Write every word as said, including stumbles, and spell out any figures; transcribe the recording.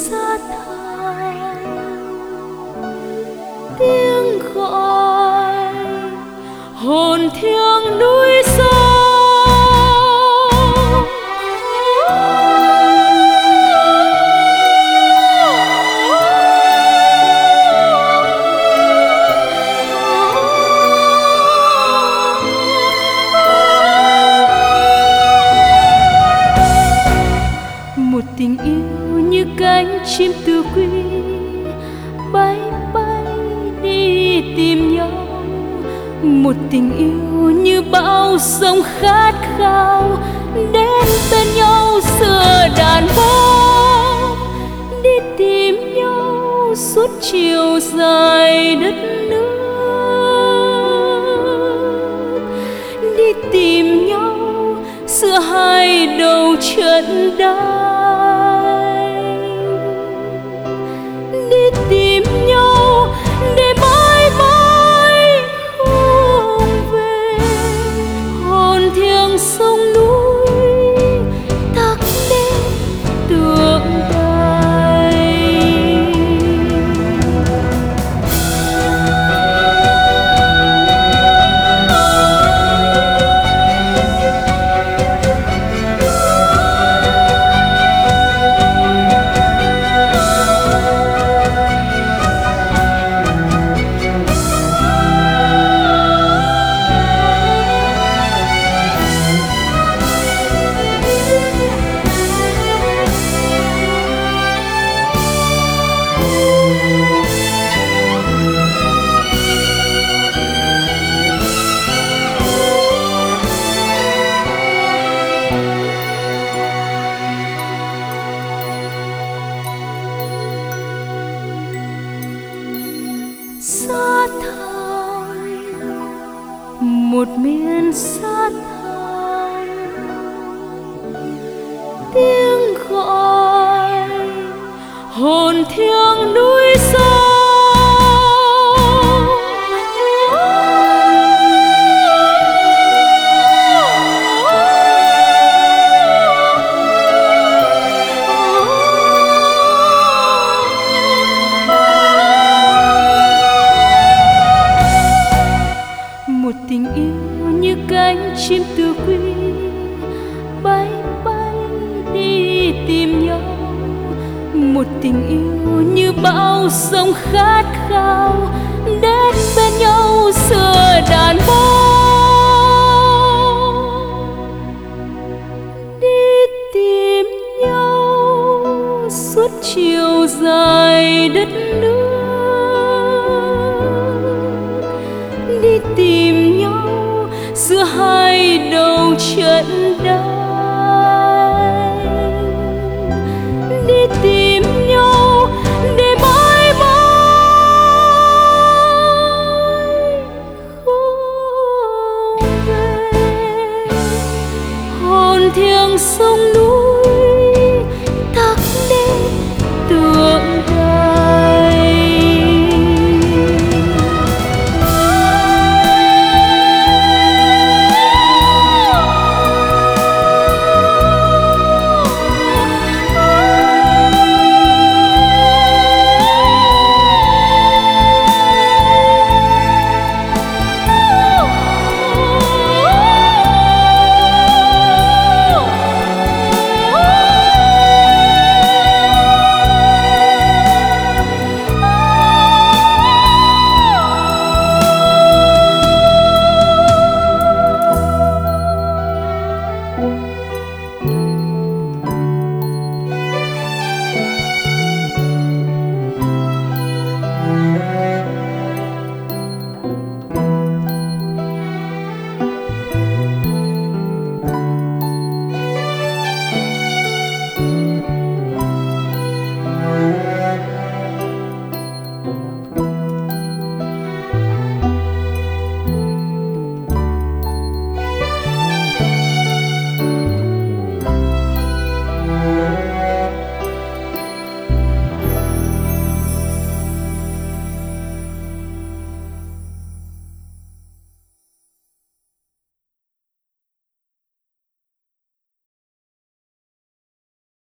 xa thẳm, tiếng gọi hồn thiêng núi sông. Một tình yêu như cánh chim từ quy bay bay đi tìm nhau, một tình yêu như bão sông khát khao đến bên nhau giữa đàn bóng, đi tìm nhau suốt chiều dài đất nước, đi tìm nhau giữa hai đầu trận đánh, đi tìm nhau để mãi mãi không về. Hồn thiêng sông núi tắt đêm tượng đài. Xa thẳm, một miền xa thẳm, tiếng gọi hồn thiêng núi sông.